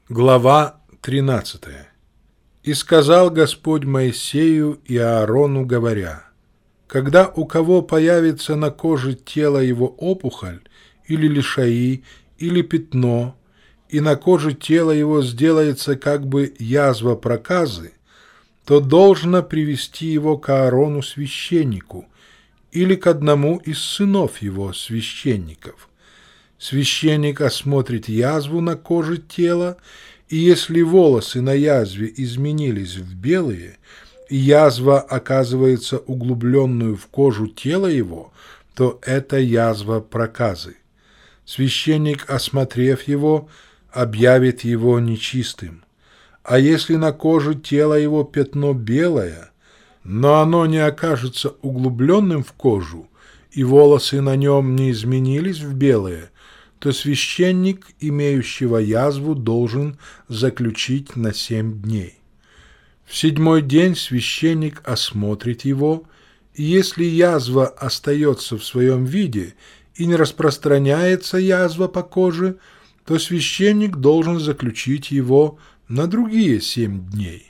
Глава 13. «И сказал Господь Моисею и Аарону, говоря: когда у кого появится на коже тела его опухоль, или лишаи, или пятно, и на коже тела его сделается как бы язва проказы, то должно привести его к Аарону священнику, или к одному из сынов его священников. Священник осмотрит язву на коже тела, и если волосы на язве изменились в белые, и язва оказывается углубленную в кожу тела его, то это язва проказы. Священник, осмотрев его, объявит его нечистым. А если на коже тела его пятно белое, но оно не окажется углубленным в кожу, и волосы на нем не изменились в белые, то священник, имеющего язву, должен заключить на 7 дней. В 7-й день священник осмотрит его, и если язва остается в своем виде и не распространяется язва по коже, то священник должен заключить его на другие 7 дней.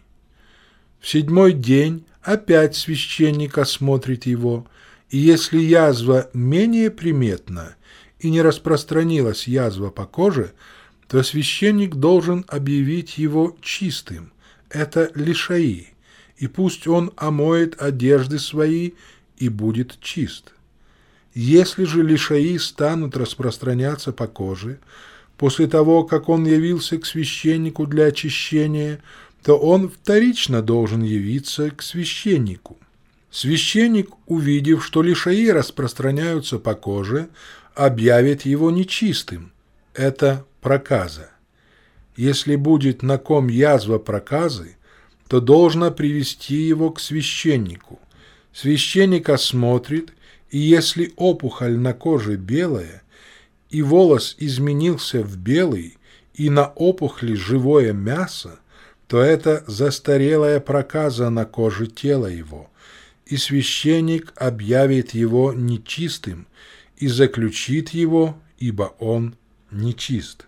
В 7-й день опять священник осмотрит его, и если язва менее приметна и не распространилась язва по коже, то священник должен объявить его чистым. Это лишаи, и пусть он омоет одежды свои и будет чист. Если же лишаи станут распространяться по коже, после того, как он явился к священнику для очищения, то он вторично должен явиться к священнику. Священник, увидев, что лишаи распространяются по коже, объявит его нечистым. Это проказа. Если будет на ком язва проказы, то должно привести его к священнику. Священник осмотрит, и если опухоль на коже белая, и волос изменился в белый, и на опухоли живое мясо, то это застарелая проказа на коже тела его, и священник объявит его нечистым и заключит его, ибо он нечист.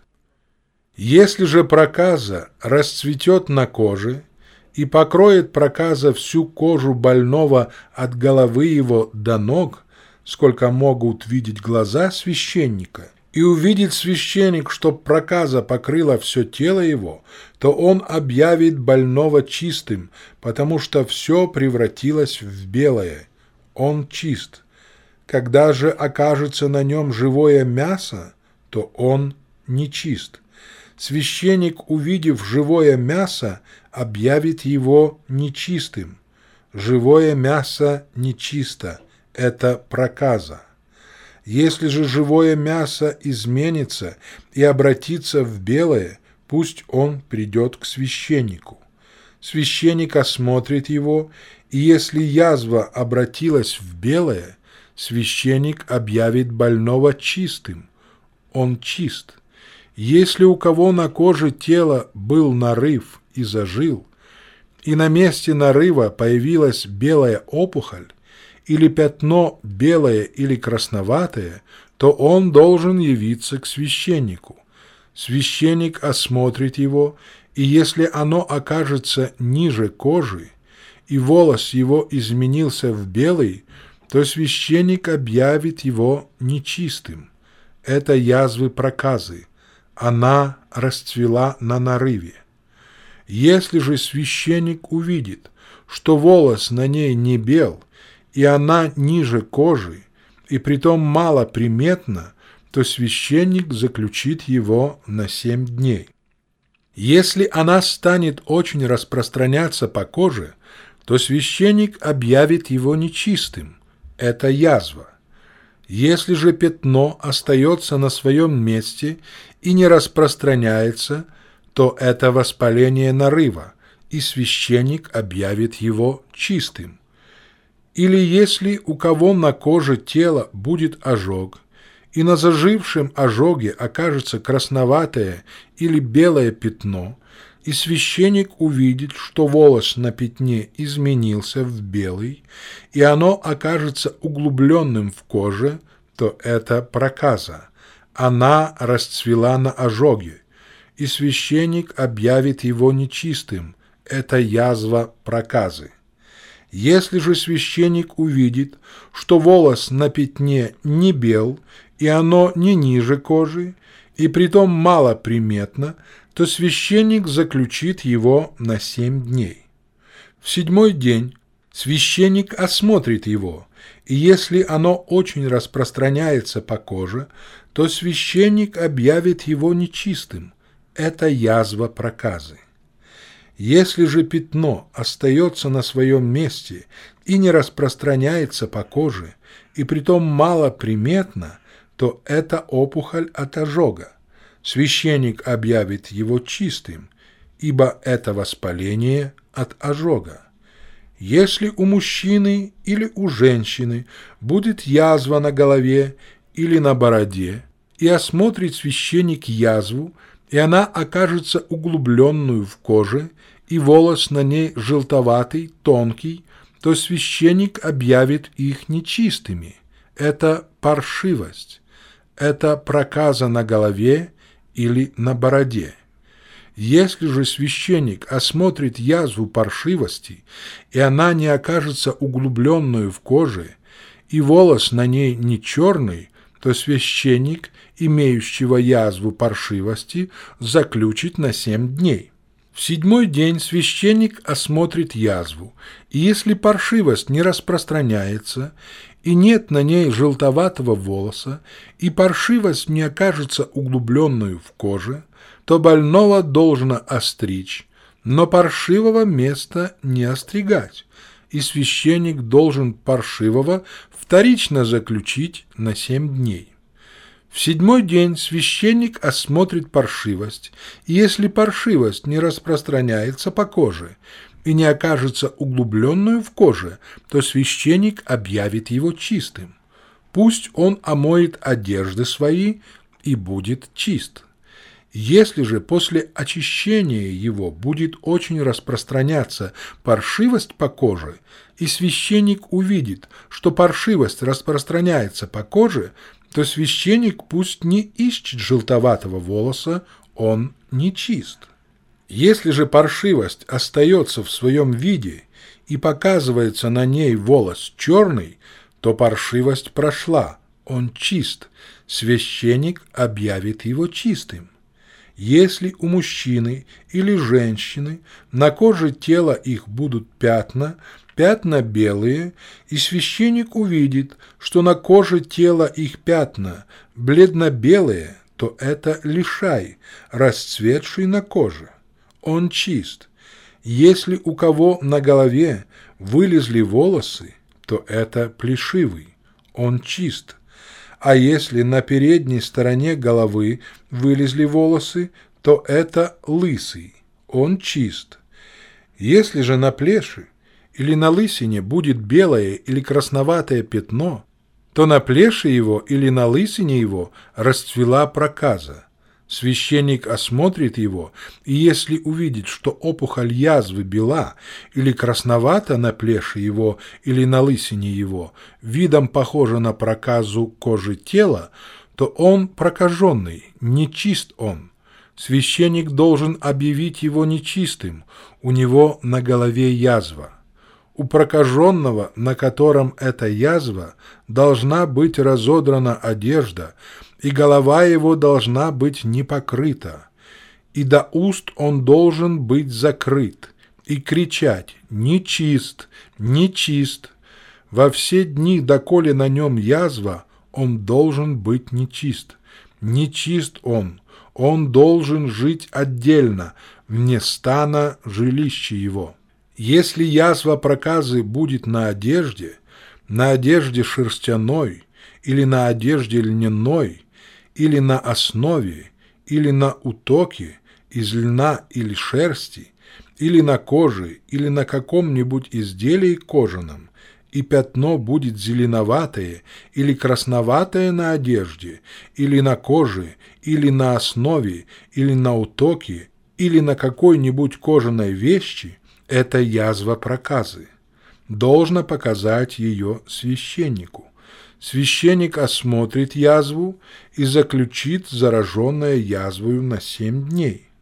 Если же проказа расцветет на коже и покроет проказа всю кожу больного от головы его до ног, сколько могут видеть глаза священника, и увидит священник, что проказа покрыла все тело его, то он объявит больного чистым, потому что все превратилось в белое. Он чист. Когда же окажется на нем живое мясо, то он нечист. Священник, увидев живое мясо, объявит его нечистым. Живое мясо нечисто. Это проказа. Если же живое мясо изменится и обратится в белое, пусть он придет к священнику. Священник осмотрит его, и если язва обратилась в белое, священник объявит больного чистым. Он чист. Если у кого на коже тела был нарыв и зажил, и на месте нарыва появилась белая опухоль, или пятно белое или красноватое, то он должен явиться к священнику. Священник осмотрит его, и если оно окажется ниже кожи, и волос его изменился в белый, то священник объявит его нечистым. Это язвы проказы. Она расцвела на нарыве. Если же священник увидит, что волос на ней не бел, и она ниже кожи, и притом мало приметна, то священник заключит его на 7 дней. Если она станет очень распространяться по коже, то священник объявит его нечистым. Это язва. Если же пятно остается на своем месте и не распространяется, то это воспаление нарыва, и священник объявит его чистым. Или если у кого на коже тела будет ожог, и на зажившем ожоге окажется красноватое или белое пятно, и священник увидит, что волос на пятне изменился в белый, и оно окажется углубленным в коже, то это проказа. Она расцвела на ожоге, и священник объявит его нечистым. Это язва проказы. Если же священник увидит, что волос на пятне не бел, и оно не ниже кожи, и притом мало приметно, то священник заключит его на 7 дней. В 7-й день священник осмотрит его, и если оно очень распространяется по коже, то священник объявит его нечистым. Это язва проказы. Если же пятно остается на своем месте и не распространяется по коже, и притом мало приметно, то это опухоль от ожога. Священник объявит его чистым, ибо это воспаление от ожога. Если у мужчины или у женщины будет язва на голове или на бороде, и осмотрит священник язву, и она окажется углубленную в коже, и волос на ней желтоватый, тонкий, то священник объявит их нечистыми. Это паршивость, это проказа на голове или на бороде. Если же священник осмотрит язву паршивости, и она не окажется углубленную в коже, и волос на ней не черный, то священник, имеющего язву паршивости, заключит на 7 дней. В 7-й день священник осмотрит язву, и если паршивость не распространяется, и нет на ней желтоватого волоса, и паршивость не окажется углубленную в коже, то больного должно остричь, но паршивого места не остригать, и священник должен паршивого вторично заключить на 7 дней. В 7-й день священник осмотрит паршивость, и если паршивость не распространяется по коже и не окажется углубленную в коже, то священник объявит его чистым. Пусть он омоет одежды свои и будет чист. Если же после очищения его будет очень распространяться паршивость по коже, и священник увидит, что паршивость распространяется по коже, то священник пусть не ищет желтоватого волоса, он нечист. Если же паршивость остается в своем виде и показывается на ней волос черный, то паршивость прошла, он чист, священник объявит его чистым. Если у мужчины или женщины на коже тела их будут пятна белые, и священник увидит, что на коже тела их пятна бледно-белые, то это лишай, расцветший на коже. Он чист. Если у кого на голове вылезли волосы, то это плешивый, он чист. А если на передней стороне головы вылезли волосы, то это лысый, он чист. Если же на плеше или на лысине будет белое или красноватое пятно, то на плеше его или на лысине его расцвела проказа. Священник осмотрит его, и если увидит, что опухоль язвы бела или красновата на плеше его или на лысине его, видом похожа на проказу кожи тела, то он прокаженный, нечист он. Священник должен объявить его нечистым, у него на голове язва. У прокаженного, на котором эта язва, должна быть разодрана одежда, и голова его должна быть не покрыта, и до уст он должен быть закрыт, и кричать «Нечист! Нечист!». Во все дни, доколе на нем язва, он должен быть нечист. Нечист он должен жить отдельно, вне стана жилища его. Если язва проказы будет на одежде шерстяной, или на одежде льняной, или на основе, или на утоке из льна или шерсти, или на коже, или на каком-нибудь изделии кожаном, и пятно будет зеленоватое или красноватое на одежде, или на коже, или на основе, или на утоке, или на какой-нибудь кожаной вещи, это язва проказы. Должно показать ее священнику. Священник осмотрит язву и заключит зараженное язвою на 7 дней.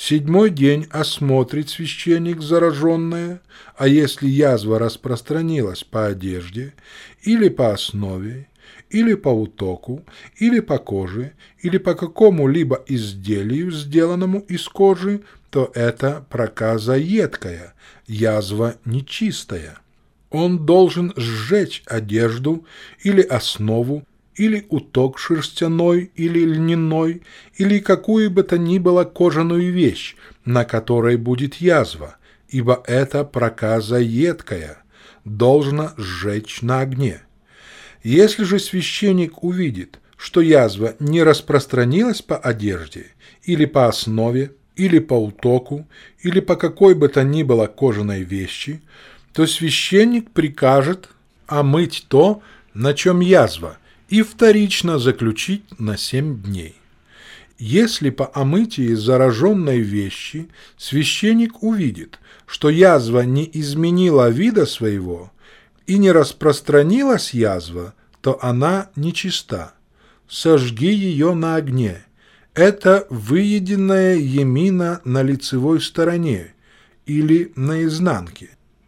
В 7-й день осмотрит священник зараженное, а если язва распространилась по одежде, или по основе, или по утоку, или по коже, или по какому-либо изделию, сделанному из кожи, то это проказа едкая, язва нечистая. Он должен сжечь одежду или основу, или уток шерстяной или льняной, или какую бы то ни было кожаную вещь, на которой будет язва, ибо это проказа едкая, должна сжечь на огне. Если же священник увидит, что язва не распространилась по одежде, или по основе, или по утоку, или по какой бы то ни было кожаной вещи, то священник прикажет омыть то, на чем язва, и вторично заключить на 7 дней. Если по омытии зараженной вещи священник увидит, что язва не изменила вида своего и не распространилась язва, то она нечиста. Сожги ее на огне. Это выеденная емина на лицевой стороне или на изнанке.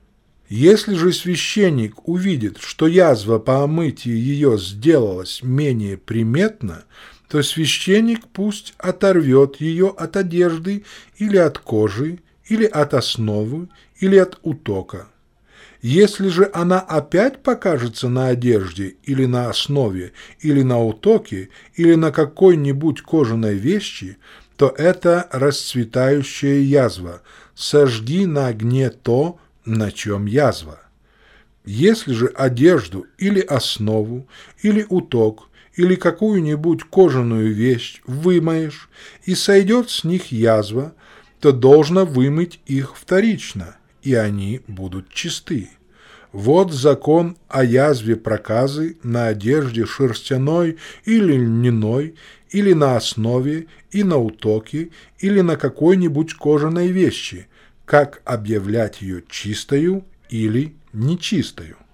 Если же священник увидит, что язва по омытии ее сделалась менее приметна, то священник пусть оторвет ее от одежды или от кожи, или от основы, или от утока. Если же она опять покажется на одежде или на основе, или на утоке, или на какой-нибудь кожаной вещи, то это расцветающая язва. Сожги на огне то, на чем язва. Если же одежду или основу, или уток, или какую-нибудь кожаную вещь вымоешь, и сойдет с них язва, то должно вымыть их вторично, и они будут чисты. Вот закон о язве проказы на одежде шерстяной или льняной, или на основе, и на утоке, или на какой-нибудь кожаной вещи, как объявлять ее чистою или нечистою.